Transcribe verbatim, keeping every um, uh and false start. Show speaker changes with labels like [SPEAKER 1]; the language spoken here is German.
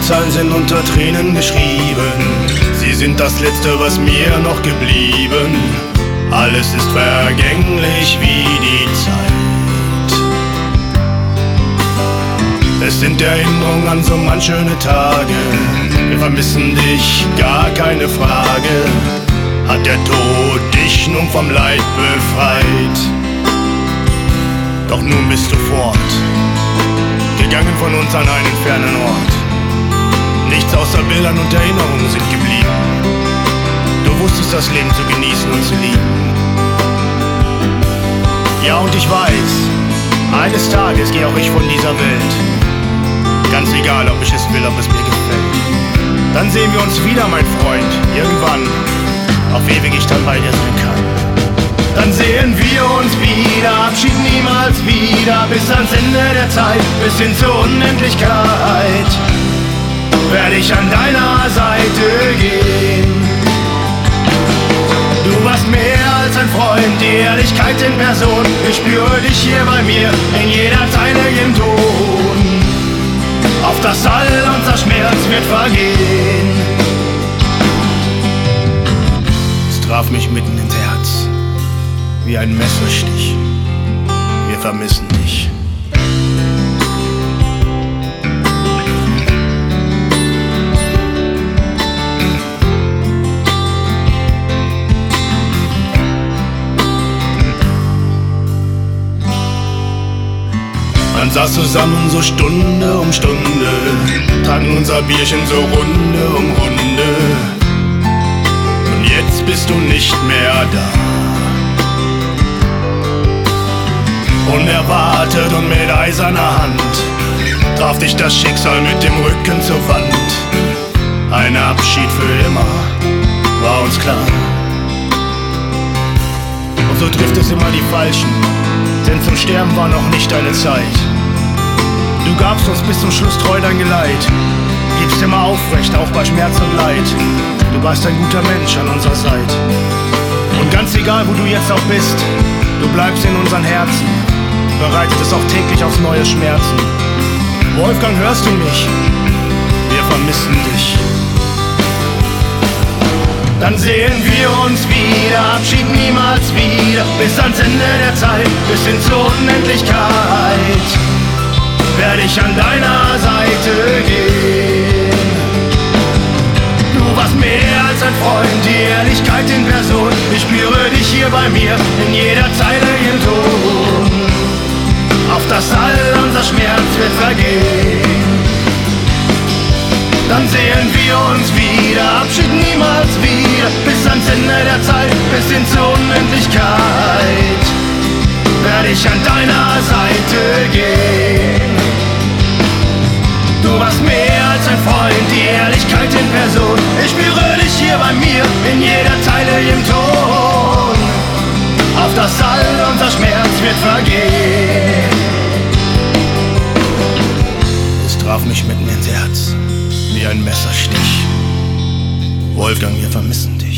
[SPEAKER 1] Zeilen sind unter Tränen geschrieben. Sie sind das Letzte, was mir noch geblieben. Alles ist vergänglich wie die Zeit. Es sind Erinnerungen an so manch schöne Tage. Wir vermissen dich, gar keine Frage. Hat der Tod dich nun vom Leid befreit? Doch nun bist du fort, gegangen von uns an einen fernen Ort. Nichts außer Bildern und Erinnerungen sind geblieben. Du wusstest das Leben zu genießen und zu lieben. Ja, und ich weiß, eines Tages gehe auch ich von dieser Welt. Ganz egal, ob ich es will, ob es mir gefällt. Dann sehen wir uns wieder, mein Freund, irgendwann, auf ewig ich dann bei dir sein kann. Dann sehen wir uns wieder, Abschied niemals wieder, bis ans Ende der Zeit, bis hin zur Unendlichkeit, werde ich an deiner Seite gehen. Du warst mehr als ein Freund, die Ehrlichkeit in Person. Ich spüre dich hier bei mir, in jeder Zeile im Ton. Auf das all unser Schmerz wird vergehen. Es traf mich mitten ins Herz, wie ein Messerstich. Wir vermissen dich. Man saß zusammen so Stunde um Stunde, tranken unser Bierchen so Runde um Runde. Und jetzt bist du nicht mehr da. Unerwartet und mit eiserner Hand traf dich das Schicksal mit dem Rücken zur Wand. Ein Abschied für immer, war uns klar. Und so trifft es immer die Falschen, denn zum Sterben war noch nicht deine Zeit. Du gabst uns bis zum Schluss treu dein Geleit, bliebst immer aufrecht, auch bei Schmerz und Leid. Du warst ein guter Mensch an unserer Seite. Und ganz egal, wo du jetzt auch bist, du bleibst in unseren Herzen, bereitet es auch täglich aufs neue Schmerzen. Wolfgang, hörst du mich? Wir vermissen dich. Dann sehen wir uns wieder, Abschied niemals wieder, bis ans Ende der Zeit, bis hin zur Unendlichkeit, werde ich an deiner Seite gehen. Du warst mehr als ein Freund, die Ehrlichkeit in Person. Ich spüre dich hier bei mir, in jeder Zeile im Ton. Auf das all unser Schmerz wird vergehen. Dann sehen wir uns wieder, Abschied niemals wieder, bis ans Ende der Zeit, bis hin zur Unendlichkeit, werde ich an deiner Seite gehen. Du warst mehr als ein Freund, die Ehrlichkeit in Person. Ich spüre dich hier bei mir, in jeder Zeile im Ton. Auf das all unser Schmerz wird vergehen. Es traf mich mitten ins Herz, wie ein Messerstich. Wolfgang, wir vermissen dich.